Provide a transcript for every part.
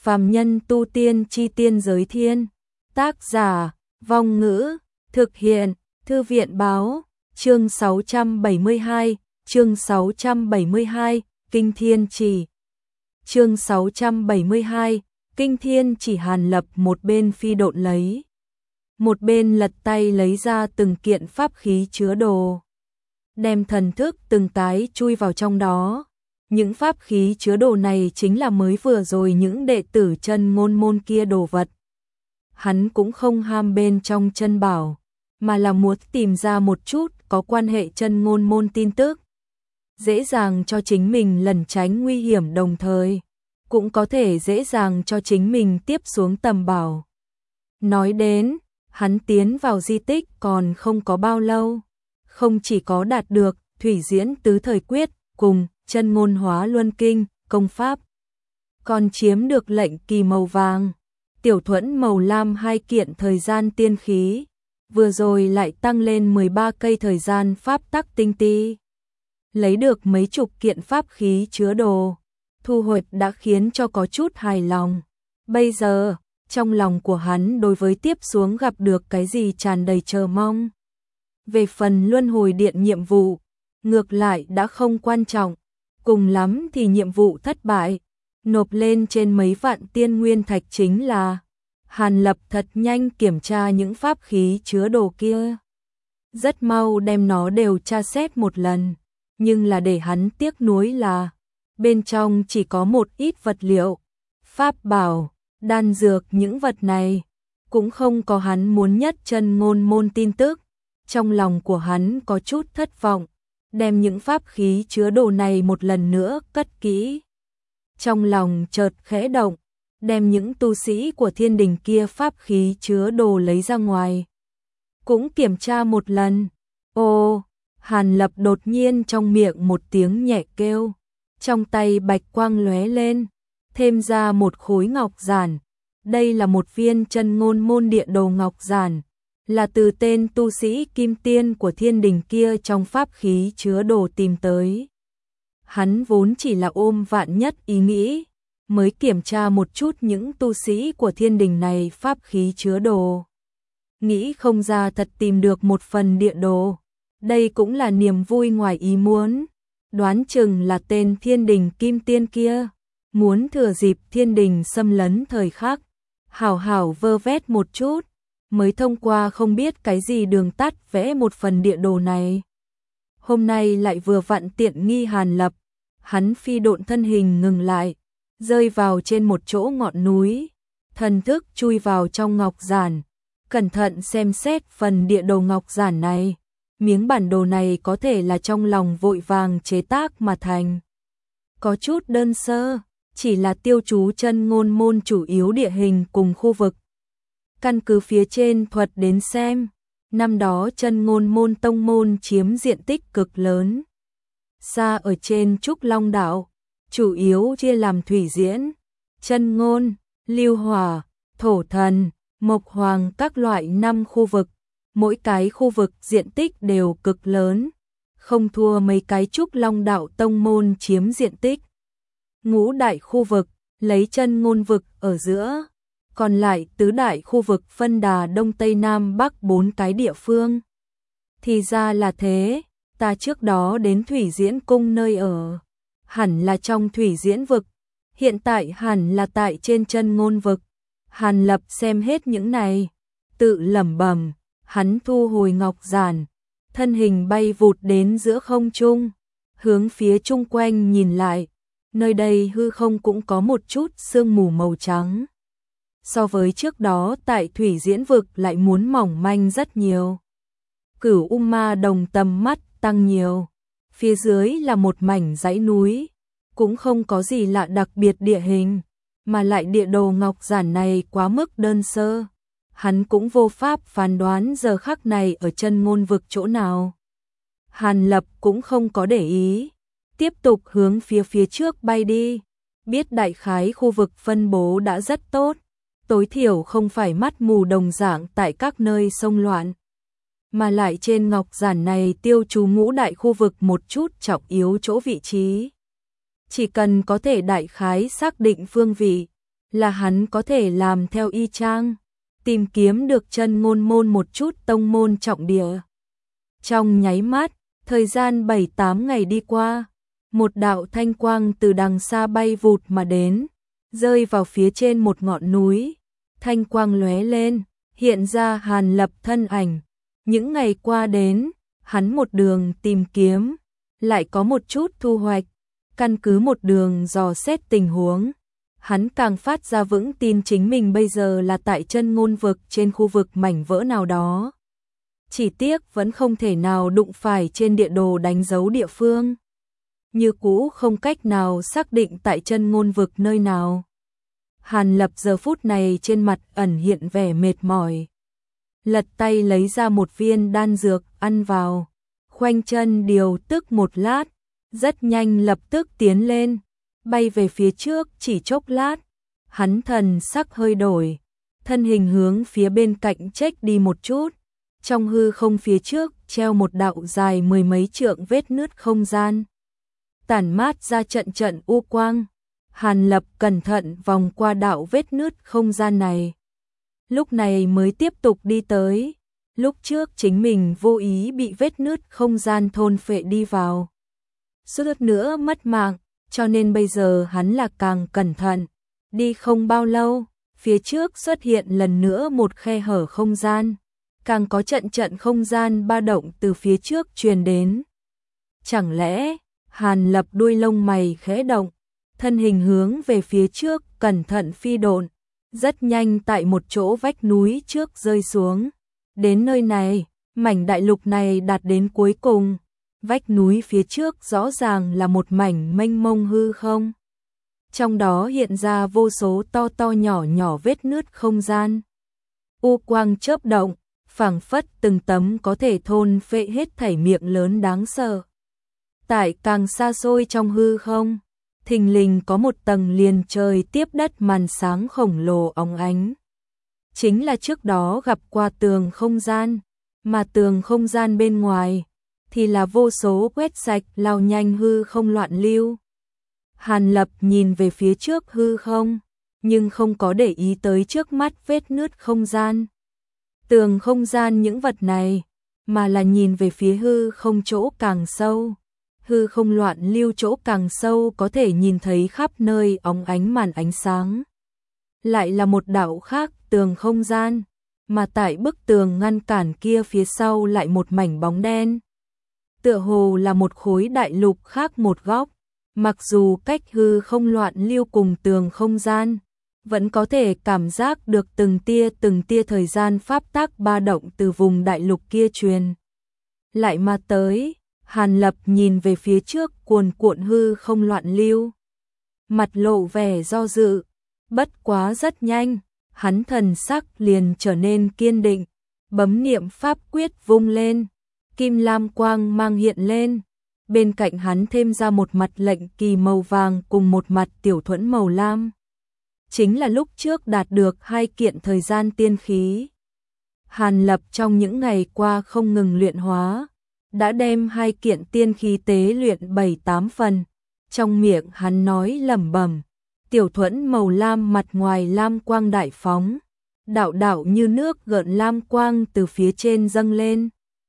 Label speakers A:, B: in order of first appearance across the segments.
A: Phàm nhân tu tiên chi tiên giới thiên. Tác giả, Vong Ngữ, thực hiện, Thư viện Báo, chương 672, chương 672, Kinh Thiên Chỉ. Chương 672, Kinh Thiên Chỉ. Hàn Lập một bên phi độn lấy, một bên lật tay lấy ra từng kiện pháp khí chứa đồ, đem thần thức từng cái chui vào trong đó. Những pháp khí chứa đồ này chính là mới vừa rồi những đệ tử chân ngôn môn kia đồ vật. Hắn cũng không ham bên trong chân bảo, mà là muốn tìm ra một chút có quan hệ chân ngôn môn tin tức, dễ dàng cho chính mình lẩn tránh nguy hiểm, đồng thời cũng có thể dễ dàng cho chính mình tiếp xuống tầm bảo. Nói đến, hắn tiến vào di tích còn không có bao lâu, không chỉ có đạt được Thủy Diễn Tứ Thời Quyết cùng Chân Ngôn Hóa Luân Kinh công pháp, còn chiếm được lệnh kỳ màu vàng, tiểu thuẫn màu lam 2 kiện thời gian tiên khí, vừa rồi lại tăng lên 13 cây thời gian pháp tắc tinh ti. Lấy được mấy chục kiện pháp khí chứa đồ, thu hoạch đã khiến cho có chút hài lòng. Bây giờ, trong lòng của hắn đối với tiếp xuống gặp được cái gì tràn đầy chờ mong. Về phần luân hồi điện nhiệm vụ, ngược lại đã không quan trọng, cùng lắm thì nhiệm vụ thất bại, nộp lên trên mấy vạn tiên nguyên thạch chính là. Hàn Lập thật nhanh kiểm tra những pháp khí chứa đồ kia, rất mau đem nó đều tra xét một lần, nhưng là để hắn tiếc nuối là bên trong chỉ có một ít vật liệu, pháp bảo, đan dược, những vật này cũng không có hắn muốn nhất chân ngôn môn tin tức. Trong lòng của hắn có chút thất vọng, đem những pháp khí chứa đồ này một lần nữa cất kỹ. Trong lòng chợt khẽ động, đem những tu sĩ của thiên đình kia pháp khí chứa đồ lấy ra ngoài, cũng kiểm tra một lần. Ô, Hàn Lập đột nhiên trong miệng một tiếng nhẹ kêu, trong tay bạch quang lóe lên, thêm ra một khối ngọc giản. Đây là một viên chân ngôn môn địa đồ ngọc giản, là từ tên tu sĩ kim tiên của thiên đình kia trong pháp khí chứa đồ tìm tới. Hắn vốn chỉ là ôm vạn nhất ý nghĩ, mới kiểm tra một chút những tu sĩ của thiên đình này pháp khí chứa đồ. Nghĩ không ra thật tìm được một phần địa đồ, đây cũng là niềm vui ngoài ý muốn. Đoán chừng là tên thiên đình kim tiên kia muốn thừa dịp thiên đình xâm lấn thời khắc, hảo hảo vơ vét một chút, mới thông qua không biết cái gì đường tắt vẽ một phần địa đồ này. Hôm nay lại vừa vặn tiện nghi Hàn Lập, hắn phi độn thân hình ngừng lại, rơi vào trên một chỗ ngọn núi, thần thức chui vào trong ngọc giản, cẩn thận xem xét phần địa đồ ngọc giản này. Miếng bản đồ này có thể là trong lòng vội vàng chế tác mà thành, có chút đơn sơ, chỉ là tiêu chú chân ngôn môn chủ yếu địa hình cùng khu vực. Căn cứ phía trên thuật đến xem, năm đó chân ngôn môn tông môn chiếm diện tích cực lớn. Xa ở trên Trúc Long Đảo, chủ yếu chia làm Thủy Diễn, Chân Ngôn, Lưu Hỏa, Thổ Thần, Mộc Hoàng các loại 5 khu vực. Mỗi cái khu vực diện tích đều cực lớn, không thua mấy cái Trúc Long Đạo tông môn chiếm diện tích. Ngũ đại khu vực, lấy chân ngôn vực ở giữa, còn lại tứ đại khu vực phân đà Đông Tây Nam Bắc 4 cái địa phương. Thì ra là thế, ta trước đó đến Thủy Diễn Cung nơi ở, hẳn là trong Thủy Diễn vực, hiện tại hẳn là tại trên chân ngôn vực. Hàn Lập xem hết những này, tự lẩm bẩm. Hắn thu hồi ngọc giản, thân hình bay vụt đến giữa không trung, hướng phía chung quanh nhìn lại, nơi đây hư không cũng có một chút sương mù màu trắng. So với trước đó tại Thủy Diễn vực lại muốn mỏng manh rất nhiều. Cửu Ma Đồng tầm mắt tăng nhiều, phía dưới là một mảnh dãy núi, cũng không có gì lạ đặc biệt địa hình, mà lại địa đồ ngọc giản này quá mức đơn sơ. Hắn cũng vô pháp phán đoán giờ khắc này ở chân ngôn vực chỗ nào. Hàn Lập cũng không có để ý, tiếp tục hướng phía trước bay đi, biết đại khái khu vực phân bố đã rất tốt, tối thiểu không phải mắt mù đồng dạng tại các nơi xông loạn, mà lại trên ngọc giản này tiêu chú ngũ đại khu vực một chút trọng yếu chỗ vị trí. Chỉ cần có thể đại khái xác định phương vị, là hắn có thể làm theo y chang, tìm kiếm được chân ngôn môn một chút tông môn trọng địa. Trong nháy mắt, thời gian 7-8 ngày đi qua, một đạo thanh quang từ đằng xa bay vụt mà đến, rơi vào phía trên một ngọn núi. Thanh quang lóe lên, hiện ra Hàn Lập thân ảnh. Những ngày qua đến, hắn một đường tìm kiếm, lại có một chút thu hoạch. Căn cứ một đường dò xét tình huống, hắn càng phát ra vững tin chính mình bây giờ là tại chân ngôn vực trên khu vực mảnh vỡ nào đó. Chỉ tiếc vẫn không thể nào đụng phải trên địa đồ đánh dấu địa phương. Như cũ không cách nào xác định tại chân ngôn vực nơi nào. Hàn Lập giờ phút này trên mặt ẩn hiện vẻ mệt mỏi. Lật tay lấy ra một viên đan dược ăn vào. Khoanh chân điều tức một lát. Rất nhanh lập tức tiến lên. Bay về phía trước chỉ chốc lát. Hắn thần sắc hơi đổi. Thân hình hướng phía bên cạnh chếch đi một chút. Trong hư không phía trước treo một đạo dài 10 mấy trượng vết nứt không gian. Tản mát ra trận trận u quang. Hàn Lập cẩn thận vòng qua đạo vết nứt không gian này. Lúc này mới tiếp tục đi tới. Lúc trước chính mình vô ý bị vết nứt không gian thôn phệ đi vào. Suýt nữa mất mạng, cho nên bây giờ hắn là càng cẩn thận. Đi không bao lâu, phía trước xuất hiện lần nữa một khe hở không gian. Càng có trận trận không gian ba động từ phía trước truyền đến. Chẳng lẽ, Hàn Lập đuôi lông mày khẽ động, thân hình hướng về phía trước cẩn thận phi độn, rất nhanh tại một chỗ vách núi trước rơi xuống. Đến nơi này, mảnh đại lục này đạt đến cuối cùng, vách núi phía trước rõ ràng là một mảnh mênh mông hư không. Trong đó hiện ra vô số to to nhỏ nhỏ vết nứt không gian. U quang chớp động, phảng phất từng tấm có thể thôn phệ hết thảy miệng lớn đáng sợ. Tại càng xa xôi trong hư không, thình lình có một tầng liền trời tiếp đất màn sáng khổng lồ óng ánh. Chính là trước đó gặp qua tường không gian, mà tường không gian bên ngoài thì là vô số quét sạch lao nhanh hư không loạn lưu. Hàn Lập nhìn về phía trước hư không, nhưng không có để ý tới trước mắt vết nứt không gian. Tường không gian những vật này, mà là nhìn về phía hư không chỗ càng sâu. Hư không loạn lưu chỗ càng sâu có thể nhìn thấy khắp nơi óng ánh màn ánh sáng. Lại là một đạo khác tường không gian, mà tại bức tường ngăn cản kia phía sau lại một mảnh bóng đen. Tựa hồ là một khối đại lục khác một góc, mặc dù cách hư không loạn lưu cùng tường không gian, vẫn có thể cảm giác được từng tia thời gian pháp tắc ba động từ vùng đại lục kia truyền. Lại mà tới, Hàn Lập nhìn về phía trước cuồn cuộn hư không loạn lưu. Mặt lộ vẻ do dự, bất quá rất nhanh, hắn thần sắc liền trở nên kiên định, bấm niệm pháp quyết vung lên, kim lam quang mang hiện lên. Bên cạnh hắn thêm ra một mặt lệnh kỳ màu vàng cùng một mặt tiểu thuẫn màu lam. Chính là lúc trước đạt được 2 kiện thời gian tiên khí. Hàn Lập trong những ngày qua không ngừng luyện hóa, đã đem 2 kiện tiên khí tế luyện 7-8 phần. Trong miệng hắn nói lẩm bẩm, tiểu thuẫn màu lam mặt ngoài lam quang đại phóng, đạo đạo như nước gợn lam quang từ phía trên dâng lên,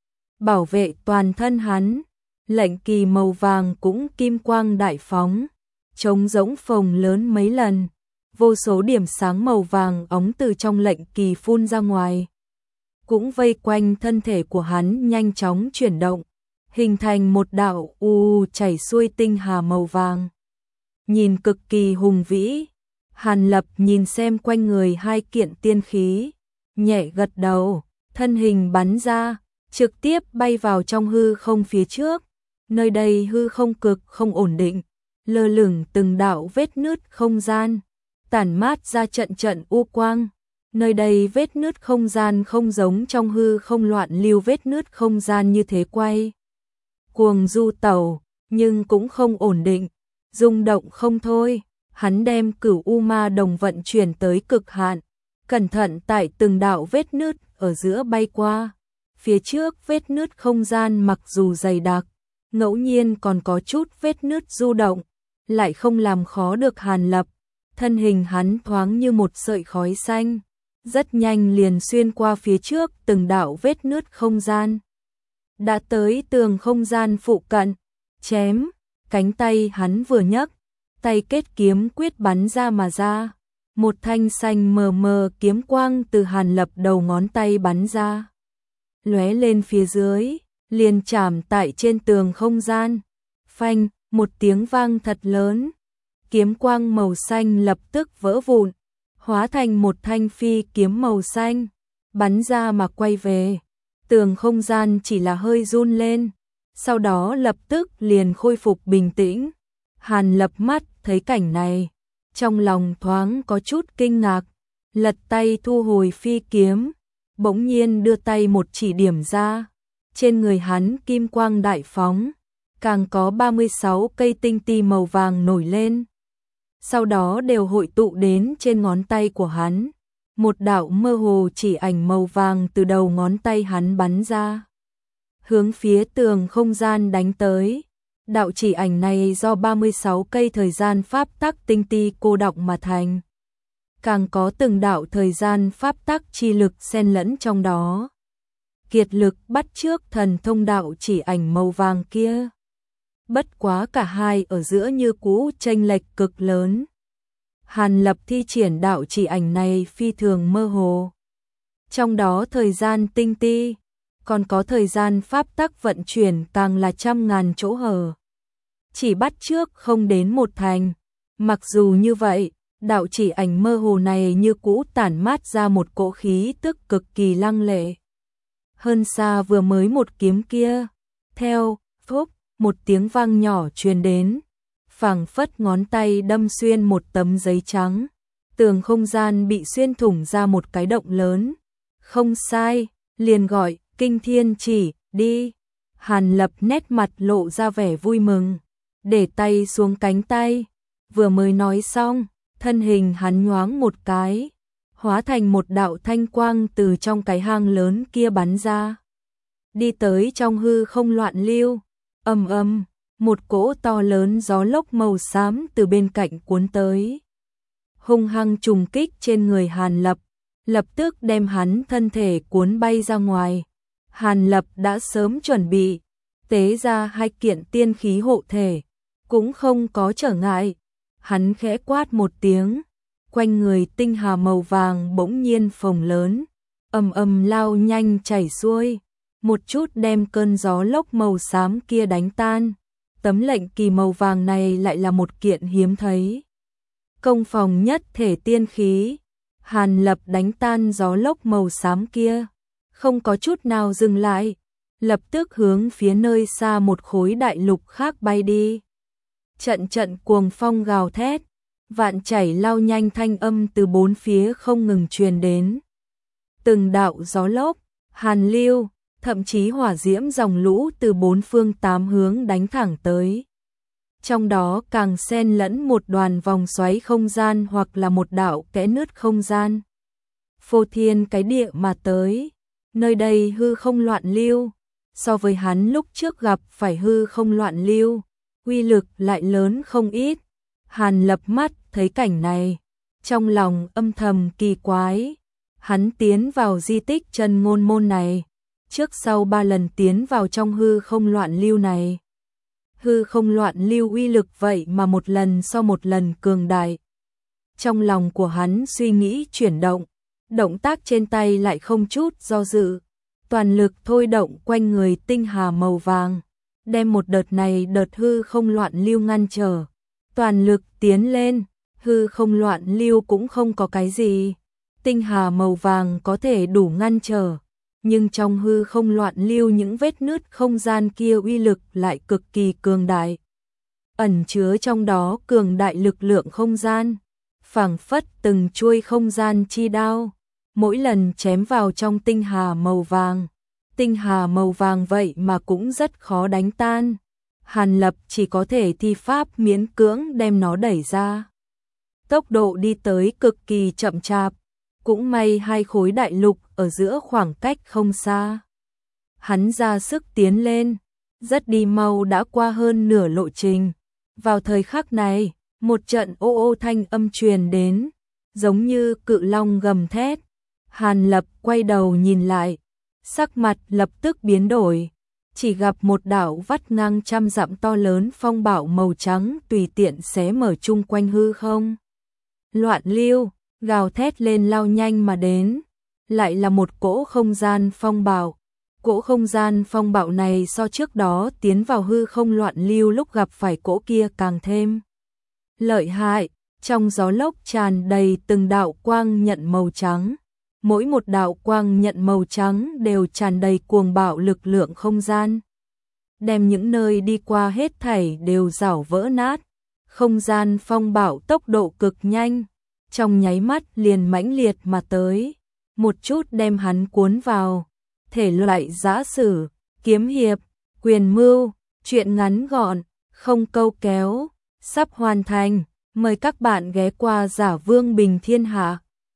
A: bảo vệ toàn thân hắn. Lệnh kỳ màu vàng cũng kim quang đại phóng, trống rỗng phồng lớn mấy lần, vô số điểm sáng màu vàng óng từ trong lệnh kỳ phun ra ngoài, cũng vây quanh thân thể của hắn nhanh chóng chuyển động, hình thành một đạo chảy xuôi tinh hà màu vàng. Nhìn cực kỳ hùng vĩ, Hàn Lập nhìn xem quanh người 2 kiện tiên khí, nhẹ gật đầu, thân hình bắn ra, trực tiếp bay vào trong hư không phía trước. Nơi đây hư không cực không ổn định, lơ lửng từng đạo vết nứt không gian, tản mát ra trận trận u quang. Nơi đây vết nứt không gian không giống trong hư không loạn lưu vết nứt không gian như thế quay cuồng du tẩu, nhưng cũng không ổn định, rung động không thôi. Hắn đem Cửu U Ma Đồng vận chuyển tới cực hạn, cẩn thận tại từng đạo vết nứt ở giữa bay qua. Phía trước vết nứt không gian mặc dù dày đặc, ngẫu nhiên còn có chút vết nứt du động, lại không làm khó được Hàn Lập. thân hình hắn thoáng như một sợi khói xanh, rất nhanh liền xuyên qua phía trước từng đạo vết nứt không gian. Đã tới tường không gian phụ cận, chém, cánh tay hắn vừa nhấc, tay kết kiếm quyết bắn ra mà ra. Một thanh xanh mờ mờ kiếm quang từ Hàn Lập đầu ngón tay bắn ra, lóe lên phía dưới, liền chạm tại trên tường không gian. Phanh, một tiếng vang thật lớn, kiếm quang màu xanh lập tức vỡ vụn, hóa thành một thanh phi kiếm màu xanh, bắn ra mà quay về. Tường không gian chỉ là hơi run lên, sau đó lập tức liền khôi phục bình tĩnh. Hàn Lập mắt thấy cảnh này, trong lòng thoáng có chút kinh ngạc, lật tay thu hồi phi kiếm, bỗng nhiên đưa tay một chỉ điểm ra, trên người hắn kim quang đại phóng, càng có 36 cây tinh ti màu vàng nổi lên. Sau đó đều hội tụ đến trên ngón tay của hắn, một đạo mơ hồ chỉ ảnh màu vàng từ đầu ngón tay hắn bắn ra, hướng phía tường không gian đánh tới. Đạo chỉ ảnh này do 36 cây thời gian pháp tắc tinh ti cô đọng mà thành, càng có từng đạo thời gian pháp tắc chi lực xen lẫn trong đó. Kiệt lực bắt chước thần thông đạo chỉ ảnh màu vàng kia. Bất quá cả hai ở giữa như cũ chênh lệch cực lớn. Hàn Lập thi triển đạo chỉ ảnh này phi thường mơ hồ. Trong đó thời gian tinh ti, còn có thời gian pháp tắc vận chuyển càng là trăm ngàn chỗ hở. Chỉ bắt chước không đến một thành. Mặc dù như vậy, đạo chỉ ảnh mơ hồ này như cũ tản mát ra một cỗ khí tức cực kỳ lăng lệ. Hơn xa vừa mới một kiếm kia. Theo, phốc, một tiếng vang nhỏ truyền đến. Phảng phất ngón tay đâm xuyên một tấm giấy trắng. Tường không gian bị xuyên thủng ra một cái động lớn. Không sai, liền gọi, kinh thiên chỉ, đi. Hàn Lập nét mặt lộ ra vẻ vui mừng, để tay xuống cánh tay. Vừa mới nói xong, thân hình hắn nhoáng một cái, hóa thành một đạo thanh quang từ trong cái hang lớn kia bắn ra. Đi tới trong hư không loạn lưu, ầm ầm, một cỗ to lớn gió lốc màu xám từ bên cạnh cuốn tới. Hung hăng trùng kích trên người Hàn Lập, lập tức đem hắn thân thể cuốn bay ra ngoài. Hàn Lập đã sớm chuẩn bị, tế ra 2 kiện tiên khí hộ thể, cũng không có trở ngại. Hắn khẽ quát một tiếng, quanh người tinh hà màu vàng bỗng nhiên phồng lớn, ầm ầm lao nhanh chảy xuôi, một chút đem cơn gió lốc màu xám kia đánh tan. Tấm lệnh kỳ màu vàng này lại là một kiện hiếm thấy. Công phòng nhất thể tiên khí, Hàn Lập đánh tan gió lốc màu xám kia, không có chút nào dừng lại, lập tức hướng phía nơi xa một khối đại lục khác bay đi. Trận trận cuồng phong gào thét, vạn chảy lao nhanh thanh âm từ bốn phía không ngừng truyền đến. Từng đạo gió lốc, hàn lưu, thậm chí hỏa diễm dòng lũ từ bốn phương tám hướng đánh thẳng tới. Trong đó càng xen lẫn một đoàn vòng xoáy không gian hoặc là một đạo kẽ nứt không gian. Phô thiên cái địa mà tới, nơi đây hư không loạn lưu, so với hắn lúc trước gặp phải hư không loạn lưu, uy lực lại lớn không ít. Hàn Lập mắt thấy cảnh này, trong lòng âm thầm kỳ quái. Hắn tiến vào di tích Chân Ngôn Môn này, trước sau 3 lần tiến vào trong hư không loạn lưu này. Hư không loạn lưu uy lực vậy mà một lần so một lần cường đại. Trong lòng của hắn suy nghĩ chuyển động, động tác trên tay lại không chút do dự, toàn lực thôi động quanh người tinh hà màu vàng, đem một đợt này đợt hư không loạn lưu ngăn trở. Toàn lực tiến lên, hư không loạn lưu cũng không có cái gì, tinh hà màu vàng có thể đủ ngăn trở, nhưng trong hư không loạn lưu những vết nứt không gian kia uy lực lại cực kỳ cường đại. Ẩn chứa trong đó cường đại lực lượng không gian, phảng phất từng chuôi không gian chi đao, mỗi lần chém vào trong tinh hà màu vàng. Tinh hà màu vàng vậy mà cũng rất khó đánh tan. Hàn Lập chỉ có thể thi pháp miễn cưỡng đem nó đẩy ra. Tốc độ đi tới cực kỳ chậm chạp, cũng may 2 khối đại lục ở giữa khoảng cách không xa. Hắn ra sức tiến lên, rất đi mau đã qua hơn nửa lộ trình. Vào thời khắc này, Một trận ô ô thanh âm truyền đến, giống như cự long gầm thét. Hàn Lập quay đầu nhìn lại, sắc mặt lập tức biến đổi, chỉ gặp một đạo vắt ngang trăm dặm to lớn phong bạo màu trắng tùy tiện xé mở chung quanh hư không. Loạn lưu, gào thét lên lao nhanh mà đến, lại là một cỗ không gian phong bạo. Cỗ không gian phong bạo này so trước đó tiến vào hư không loạn lưu lúc gặp phải cỗ kia càng thêm lợi hại, trong gió lốc tràn đầy từng đạo quang nhận màu trắng. Mỗi một đạo quang nhận màu trắng đều tràn đầy cuồng bạo lực lượng không gian, đem những nơi đi qua hết thảy đều rảo vỡ nát. Không gian phong bạo tốc độ cực nhanh, trong nháy mắt liền mãnh liệt mà tới, một chút đem hắn cuốn vào. Thể loại giã sử, kiếm hiệp, quyền mưu, truyện ngắn gọn, không câu kéo, sắp hoàn thành. Mời các bạn ghé qua Giả Vương Bình Thiên Hạ.